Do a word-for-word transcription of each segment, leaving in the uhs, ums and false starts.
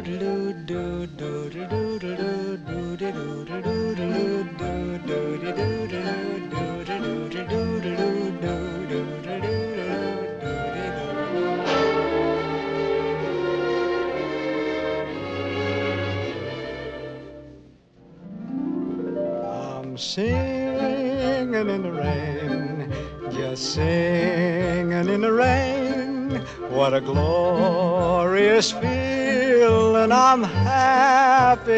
I'm singing in the rain, just singing in the rain. What a glorious feeling, I'm happy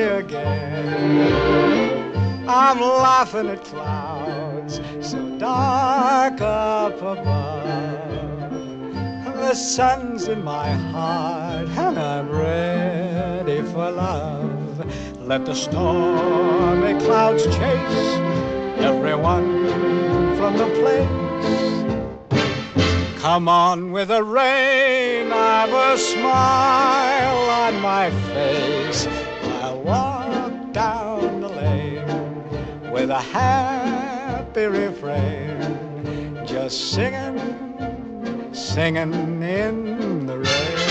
again. I'm laughing at clouds so dark up above. The sun's in my heart and I'm ready for love. Let the stormy clouds chase everyone from the place. Come on with the rain, I've a smile on my face. I'll walk down the lane with a happy refrain, just singing, singing in the rain.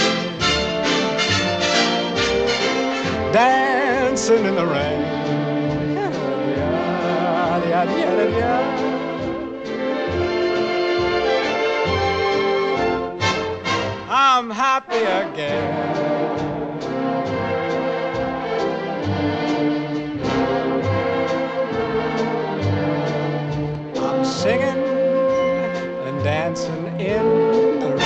Dancing in the rain. I'm happy again. I'm singing and dancing in the rain.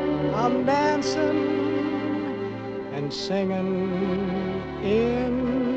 I'm dancing and singing in